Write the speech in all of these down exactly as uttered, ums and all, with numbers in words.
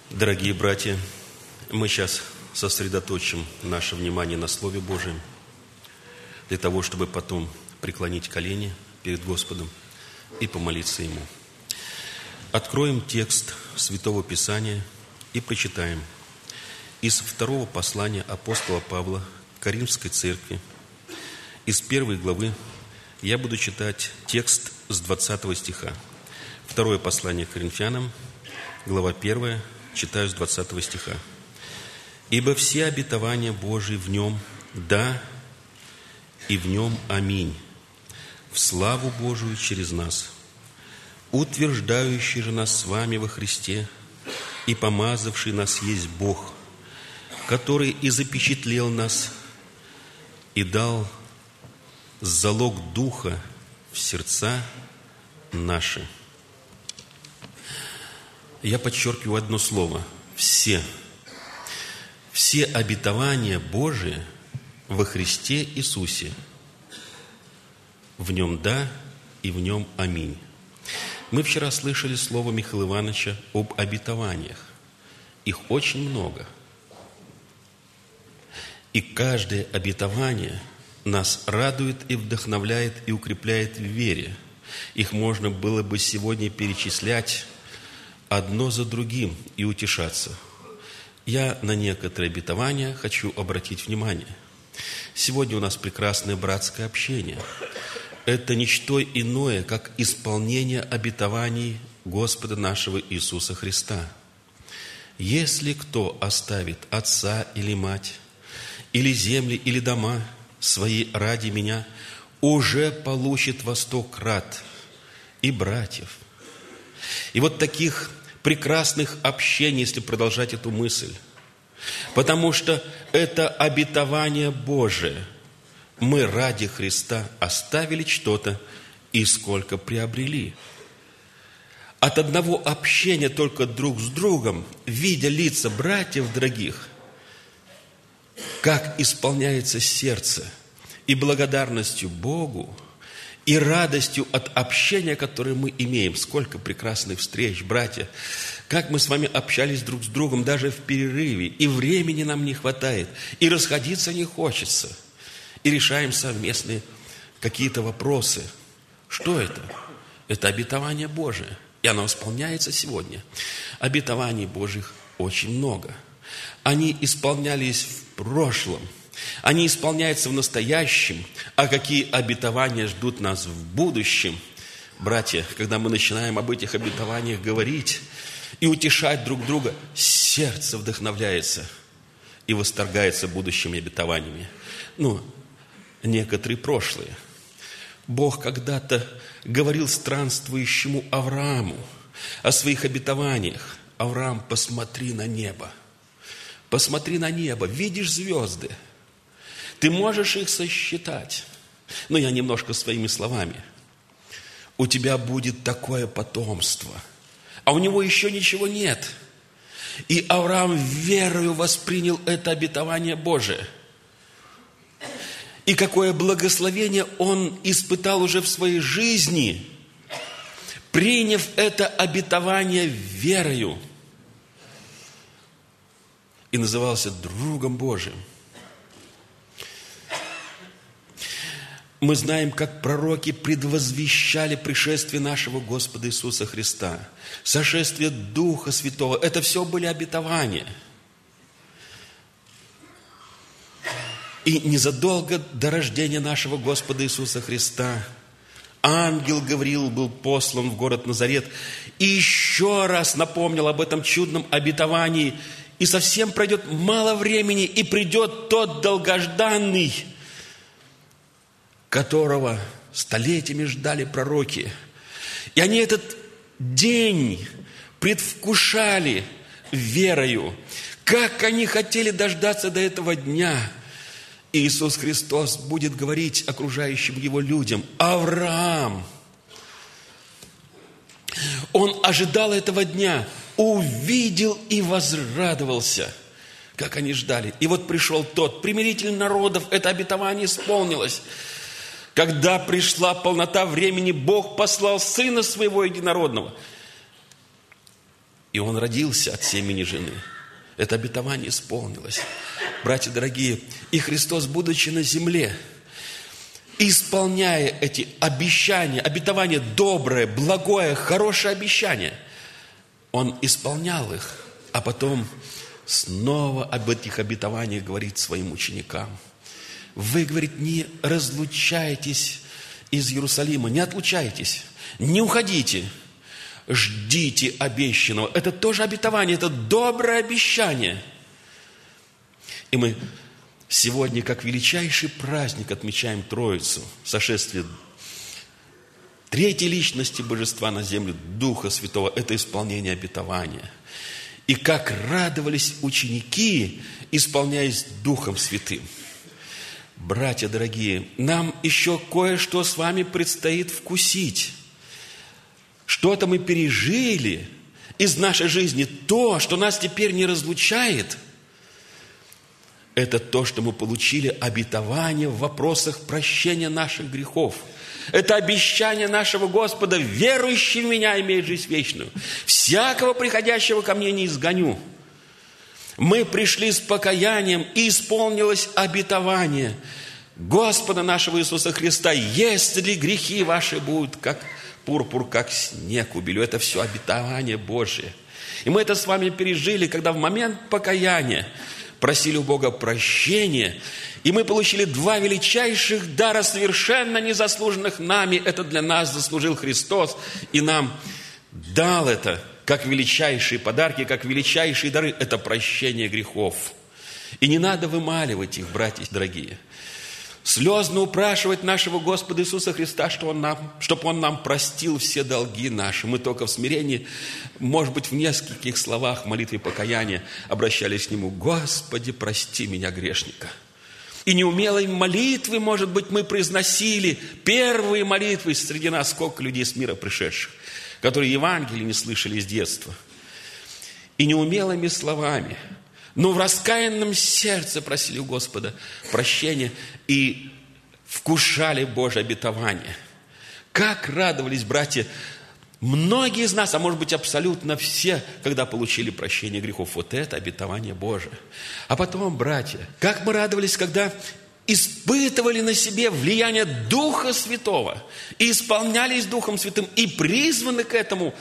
Дорогие братья, мы сейчас сосредоточим наше внимание на Слове Божьем, для того, чтобы потом преклонить колени перед Господом и помолиться Ему. Откроем текст Святого Писания и прочитаем из второго послания апостола Павла к Коринфской церкви, из первой главы. Я буду читать текст с двадцатого стиха. Второе послание к Коринфянам, глава первая, читаю с двадцатого стиха. «Ибо все обетования Божии в Нем «да» и в Нем «аминь», в славу Божию через нас, утверждающий же нас с вами во Христе и помазавший нас есть Бог, который и запечатлел нас и дал залог Духа в сердца наши». Я подчеркиваю одно слово – «все». Все обетования Божии во Христе Иисусе. В Нем «да» и в Нем «аминь». Мы вчера слышали слово Михаила Ивановича об обетованиях. Их очень много. И каждое обетование нас радует и вдохновляет и укрепляет в вере. Их можно было бы сегодня перечислять одно за другим и утешаться. Я на некоторые обетования хочу обратить внимание. Сегодня у нас прекрасное братское общение. Это не что иное, как исполнение обетований Господа нашего Иисуса Христа. «Если кто оставит отца или мать, или земли, или дома свои ради Меня, уже получит во сто крат и братьев». И вот таких прекрасных общений, если продолжать эту мысль, потому что это обетование Божие. Мы ради Христа оставили что-то и сколько приобрели. От одного общения только друг с другом, видя лица братьев дорогих, как исполняется сердце и благодарностью Богу, и радостью от общения, которое мы имеем. Сколько прекрасных встреч, братья! Как мы с вами общались друг с другом даже в перерыве, и времени нам не хватает, и расходиться не хочется, и решаем совместные какие-то вопросы. Что это? Это обетование Божие, и оно исполняется сегодня. Обетований Божьих очень много. Они исполнялись в прошлом, они исполняются в настоящем, а какие обетования ждут нас в будущем. Братья, когда мы начинаем об этих обетованиях говорить и утешать друг друга, сердце вдохновляется и восторгается будущими обетованиями. Ну, некоторые прошлые. Бог когда-то говорил странствующему Аврааму о своих обетованиях. «Авраам, посмотри на небо, посмотри на небо, видишь звезды? Ты можешь их сосчитать?» Но я немножко своими словами. «У тебя будет такое потомство». А у него еще ничего нет. И Авраам верою воспринял это обетование Божие. И какое благословение он испытал уже в своей жизни, приняв это обетование верою. И назывался другом Божиим. Мы знаем, как пророки предвозвещали пришествие нашего Господа Иисуса Христа, сошествие Духа Святого. Это все были обетования. И незадолго до рождения нашего Господа Иисуса Христа ангел Гавриил был послан в город Назарет и еще раз напомнил об этом чудном обетовании. И совсем пройдет мало времени, и придет тот долгожданный, которого столетиями ждали пророки. И они этот день предвкушали верою. Как они хотели дождаться до этого дня. И Иисус Христос будет говорить окружающим Его людям: «Авраам, он ожидал этого дня, увидел и возрадовался». Как они ждали. И вот пришел тот примиритель народов, это обетование исполнилось. Когда пришла полнота времени, Бог послал Сына Своего Единородного. И он родился от семени жены. Это обетование исполнилось. Братья дорогие, и Христос, будучи на земле, исполняя эти обещания, обетование доброе, благое, хорошее обещание, Он исполнял их, а потом снова об этих обетованиях говорит своим ученикам. Вы, говорит, не разлучайтесь из Иерусалима, не отлучайтесь, не уходите, ждите обещанного. Это тоже обетование, это доброе обещание. И мы сегодня, как величайший праздник, отмечаем Троицу, сошествие третьей личности Божества на землю, Духа Святого. Это исполнение обетования. И как радовались ученики, исполняясь Духом Святым. Братья дорогие, нам еще кое-что с вами предстоит вкусить. Что-то мы пережили из нашей жизни, то, что нас теперь не разлучает. Это то, что мы получили обетование в вопросах прощения наших грехов. Это обещание нашего Господа: верующий в Меня имеет жизнь вечную. Всякого приходящего ко Мне не изгоню. Мы пришли с покаянием, и исполнилось обетование Господа нашего Иисуса Христа: если грехи ваши будут как пурпур, как снег убелю. Это все обетование Божие. И мы это с вами пережили, когда в момент покаяния просили у Бога прощения, и мы получили два величайших дара, совершенно незаслуженных нами. Это для нас заслужил Христос, и нам дал это как величайшие подарки, как величайшие дары. Это прощение грехов. И не надо вымаливать их, братья дорогие. Слезно упрашивать нашего Господа Иисуса Христа, что Он нам, чтобы Он нам простил все долги наши. Мы только в смирении, может быть, в нескольких словах молитвы покаяния обращались к Нему: «Господи, прости меня, грешника». И неумелой молитвы, может быть, мы произносили первые молитвы среди нас, сколько людей с мира пришедших, которые Евангелие не слышали с детства. И неумелыми словами, но в раскаянном сердце просили у Господа прощения и вкушали Божие обетование. Как радовались, братья, многие из нас, а может быть абсолютно все, когда получили прощение грехов. Вот это обетование Божие. А потом, братья, как мы радовались, когда испытывали на себе влияние Духа Святого и исполнялись Духом Святым и призваны к этому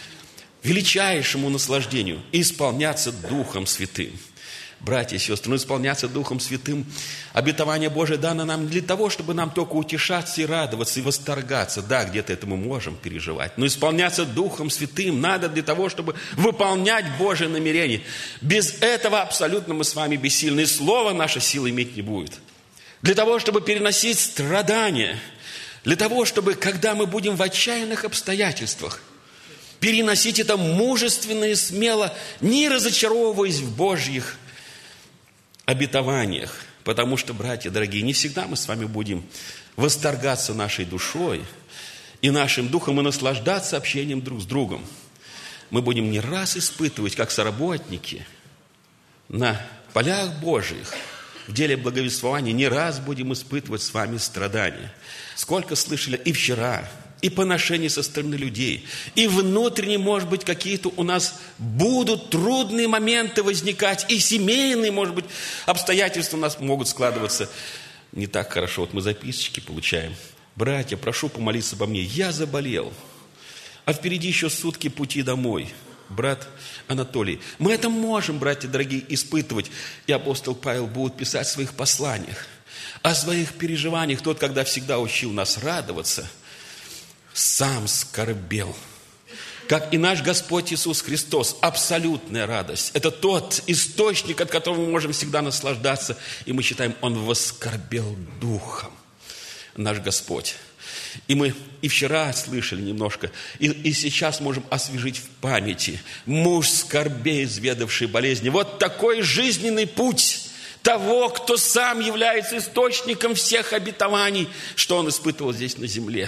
величайшему наслаждению – исполняться Духом Святым. Братья и сестры, но исполняться Духом Святым, обетование Божие дано нам не для того, чтобы нам только утешаться и радоваться, и восторгаться. Да, где-то это мы можем переживать. Но исполняться Духом Святым надо для того, чтобы выполнять Божие намерение. Без этого абсолютно мы с вами бессильны, и слово наше силы иметь не будет. Для того, чтобы переносить страдания, для того, чтобы, когда мы будем в отчаянных обстоятельствах, переносить это мужественно и смело, не разочаровываясь в Божьих обетованиях. Потому что, братья дорогие, не всегда мы с вами будем восторгаться нашей душой и нашим духом и наслаждаться общением друг с другом. Мы будем не раз испытывать, как соработники, на полях Божьих, в деле благовествования, не раз будем испытывать с вами страдания. Сколько слышали и вчера, и поношения со стороны людей, и внутренне, может быть, какие-то у нас будут трудные моменты возникать, и семейные, может быть, обстоятельства у нас могут складываться не так хорошо. Вот мы записочки получаем: «Братья, прошу помолиться обо мне, я заболел, а впереди еще сутки пути домой». Брат Анатолий, мы это можем, братья дорогие, испытывать. И апостол Павел будет писать в своих посланиях о своих переживаниях. Тот, когда всегда учил нас радоваться, сам скорбел. Как и наш Господь Иисус Христос, абсолютная радость. Это тот источник, от которого мы можем всегда наслаждаться. И мы считаем, Он воскорбел духом, наш Господь. И мы и вчера слышали немножко, и, и сейчас можем освежить в памяти: муж скорбей, изведавший болезни. Вот такой жизненный путь того, кто сам является источником всех обетований, что он испытывал здесь на земле.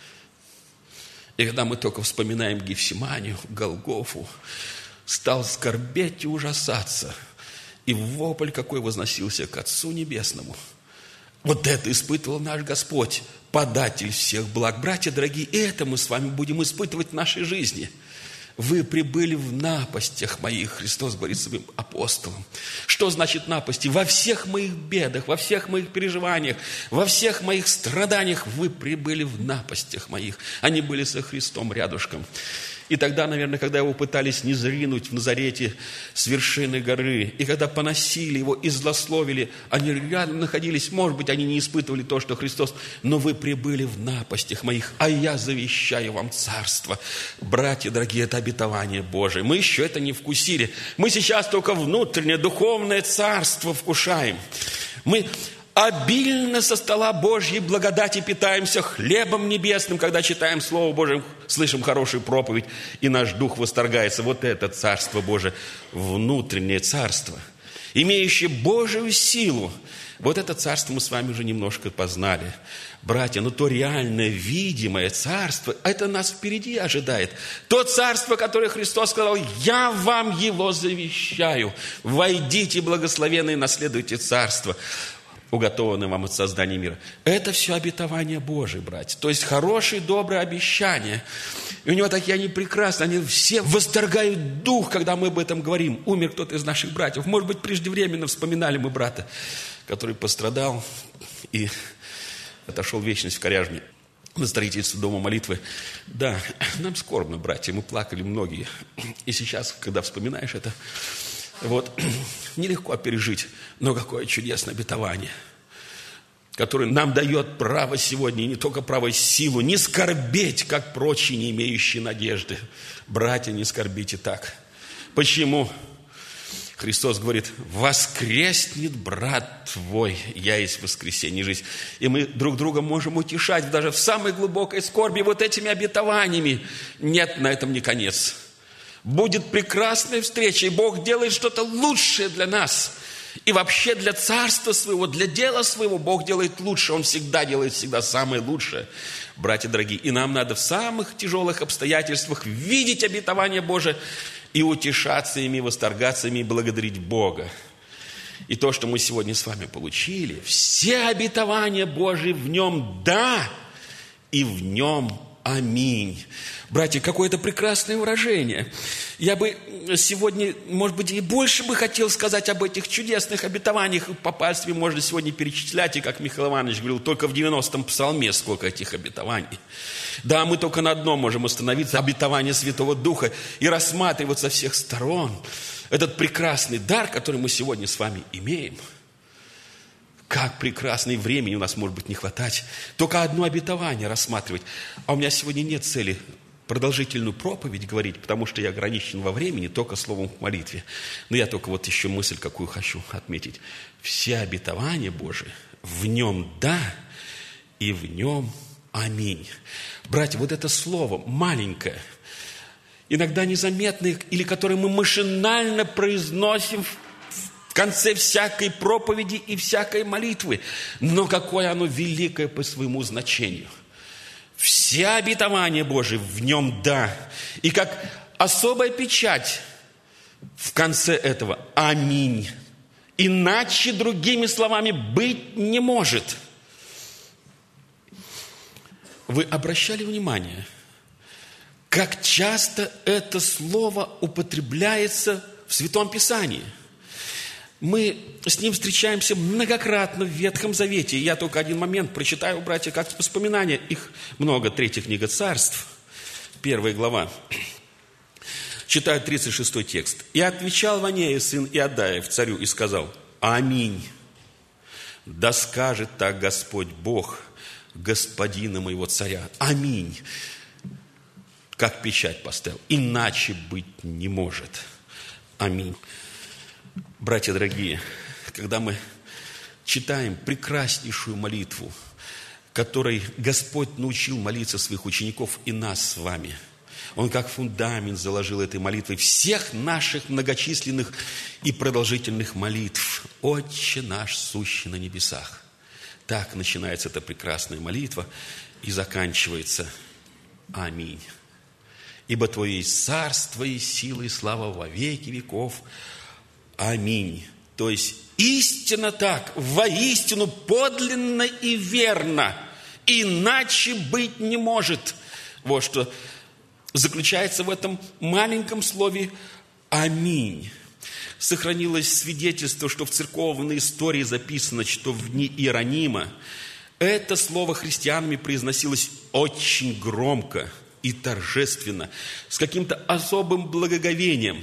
И когда мы только вспоминаем Гефсиманию, Голгофу, стал скорбеть и ужасаться, и вопль какой возносился к Отцу Небесному. Вот это испытывал наш Господь, податель всех благ. Братья дорогие, и это мы с вами будем испытывать в нашей жизни. вы прибыли в напастях моих, Христос говорит своим апостолам. Что значит напасти? Во всех моих бедах, во всех моих переживаниях, во всех моих страданиях вы прибыли в напастях моих. Они были со Христом рядышком. И тогда, наверное, когда его пытались низринуть в Назарете с вершины горы, и когда поносили его и злословили, они рядом находились, может быть, они не испытывали то, что Христос, но вы прибыли в напастях моих, а я завещаю вам царство. Братья дорогие, это обетование Божие. Мы еще это не вкусили. Мы сейчас только внутреннее духовное царство вкушаем. Мы обильно со стола Божьей благодати питаемся хлебом небесным, когда читаем Слово Божие, слышим хорошую проповедь, и наш дух восторгается. Вот это Царство Божие, внутреннее царство, имеющее Божию силу. Вот это царство мы с вами уже немножко познали. Братья, но то реальное, видимое царство, это нас впереди ожидает. То царство, которое Христос сказал, я вам его завещаю. Войдите, благословенные, наследуйте царство, уготованное вам от создания мира. Это все обетование Божие, братья. То есть хорошие, добрые обещания. И у него такие они прекрасные. Они все восторгают дух, когда мы об этом говорим. Умер кто-то из наших братьев. Может быть, преждевременно вспоминали мы брата, который пострадал и отошел в вечность в Коряжме на строительство дома молитвы. Да, нам скорбно, братья. Мы плакали многие. И сейчас, когда вспоминаешь это, вот, нелегко пережить, но какое чудесное обетование, которое нам дает право сегодня, и не только право, силу, не скорбеть, как прочие, не имеющие надежды. Братья, не скорбите так. Почему? Христос говорит, воскреснет брат твой, я есть воскресенье и жизнь. И мы друг друга можем утешать даже в самой глубокой скорби вот этими обетованиями. Нет, на этом не конец. Будет прекрасная встреча, и Бог делает что-то лучшее для нас. И вообще для царства своего, для дела своего Бог делает лучше. Он всегда делает всегда самое лучшее, братья дорогие. И нам надо в самых тяжелых обстоятельствах видеть обетование Божие и утешаться ими, восторгаться ими и благодарить Бога. И то, что мы сегодня с вами получили, все обетования Божии в нем «да» и в нем «аминь». Братья, какое-то прекрасное выражение. Я бы сегодня, может быть, и больше бы хотел сказать об этих чудесных обетованиях. По пальцам можно сегодня перечислять, и, как Михаил Иванович говорил, только в девяностом псалме сколько этих обетований. Да, мы только на одном можем остановиться, обетование Святого Духа, и рассматривать со всех сторон этот прекрасный дар, который мы сегодня с вами имеем. Как прекрасно, и времени у нас, может быть, не хватать. Только одно обетование рассматривать. А у меня сегодня нет цели продолжительную проповедь говорить, потому что я ограничен во времени только словом в молитве. Но я только вот еще мысль какую хочу отметить. Все обетования Божии, в нем «да» и в нем «аминь». Братья, вот это слово маленькое, иногда незаметное, или которое мы машинально произносим в в конце всякой проповеди и всякой молитвы. Но какое оно великое по своему значению. Все обетования Божии в нем «да». И как особая печать в конце этого «аминь». Иначе, другими словами, быть не может. Вы обращали внимание, как часто это слово употребляется в Святом Писании? Мы с ним встречаемся многократно в Ветхом Завете. Я только один момент прочитаю, братья, как воспоминания. Их много. Третья книга Царств, первая глава. Читаю тридцать шестой текст. «И отвечал Ванея, сын Иадаев, царю, и сказал: Аминь. Да скажет так Господь Бог, господина моего царя. Аминь». Как печать поставил. Иначе быть не может. Аминь. Братья дорогие, когда мы читаем прекраснейшую молитву, которой Господь научил молиться своих учеников и нас с вами, Он как фундамент заложил этой молитвой всех наших многочисленных и продолжительных молитв. «Отче наш, сущий на небесах». Так начинается эта прекрасная молитва и заканчивается «Аминь. Ибо Твое есть царство и сила и слава во веки веков. Аминь». То есть истинно так, воистину подлинно и верно, иначе быть не может. Вот что заключается в этом маленьком слове «Аминь». Сохранилось свидетельство, что в церковной истории записано, что в дни Иеронима это слово христианами произносилось очень громко и торжественно, с каким-то особым благоговением.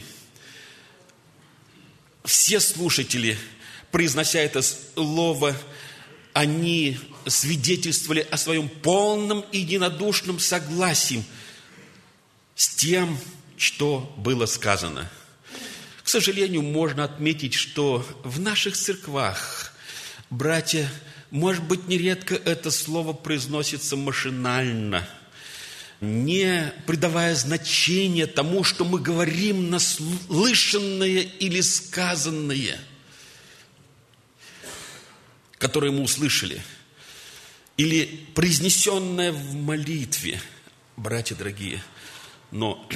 Все слушатели, произнося это слово, они свидетельствовали о своем полном и единодушном согласии с тем, что было сказано. К сожалению, можно отметить, что в наших церквах, братья, может быть, нередко это слово произносится машинально, не придавая значения тому, что мы говорим на слышанное или сказанное, которое мы услышали, или произнесенное в молитве, братья дорогие. Но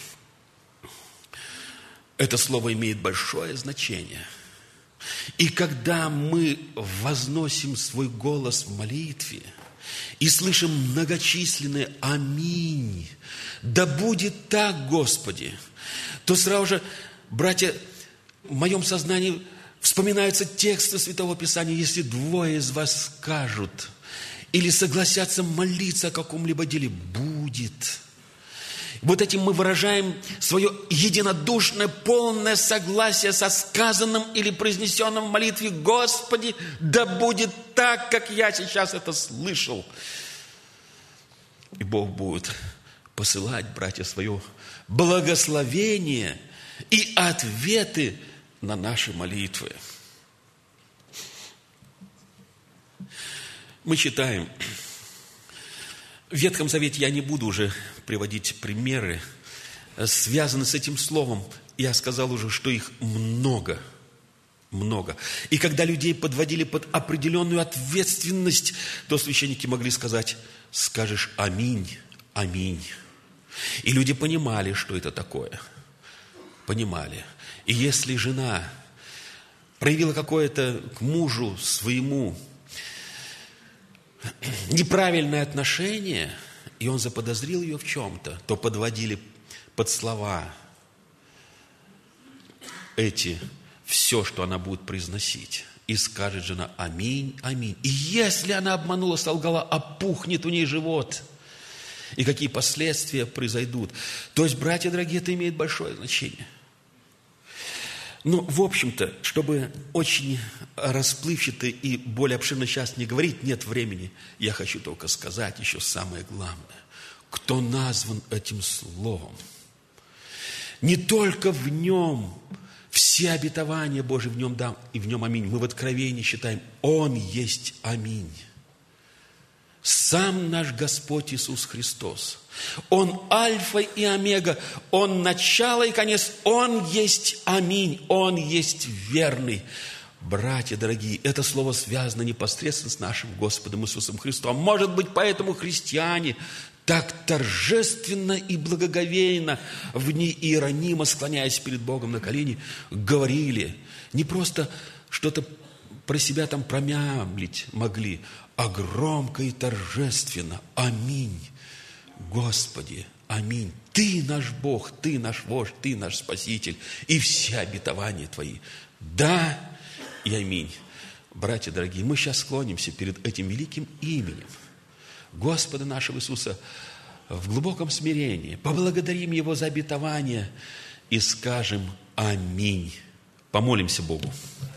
это слово имеет большое значение. И когда мы возносим свой голос в молитве и слышим многочисленные «Аминь», «Да будет так, Господи», то сразу же, братья, в моем сознании вспоминаются тексты Святого Писания: «Если двое из вас скажут или согласятся молиться о каком-либо деле, будет». Вот этим мы выражаем свое единодушное, полное согласие со сказанным или произнесенным в молитве: «Господи, да будет так, как я сейчас это слышал». И Бог будет посылать, братья, свое благословение и ответы на наши молитвы. Мы читаем. В Ветхом Завете я не буду уже приводить примеры, связанные с этим словом. Я сказал уже, что их много, много. И когда людей подводили под определенную ответственность, то священники могли сказать: «Скажешь аминь, аминь». И люди понимали, что это такое. Понимали. И если жена проявила какое-то к мужу своему неправильное отношение, и он заподозрил ее в чем-то, то подводили под слова эти все, что она будет произносить. И скажет жена: «Аминь, аминь». И если она обманула, солгала, опухнет у ней живот. И какие последствия произойдут. То есть, братья дорогие, это имеет большое значение. Ну, в общем-то, чтобы очень расплывчато и более обширно сейчас не говорить, нет времени, я хочу только сказать еще самое главное. Кто назван этим словом, не только в нем все обетования Божьи, в нем да, и в нем аминь. Мы в Откровении считаем: Он есть аминь. Сам наш Господь Иисус Христос. Он альфа и омега, Он начало и конец, Он есть аминь, Он есть верный. Братья дорогие, это слово связано непосредственно с нашим Господом Иисусом Христом. Может быть, поэтому христиане так торжественно и благоговейно в дни Иеронима, склоняясь перед Богом на колени, говорили, не просто что-то про себя там промямлить могли, а громко и торжественно: «Аминь, Господи, аминь. Ты наш Бог, Ты наш вождь, Ты наш Спаситель, и все обетования Твои. Да и аминь». Братья дорогие, мы сейчас склонимся перед этим великим именем Господа нашего Иисуса в глубоком смирении, поблагодарим Его за обетование и скажем аминь. Помолимся Богу.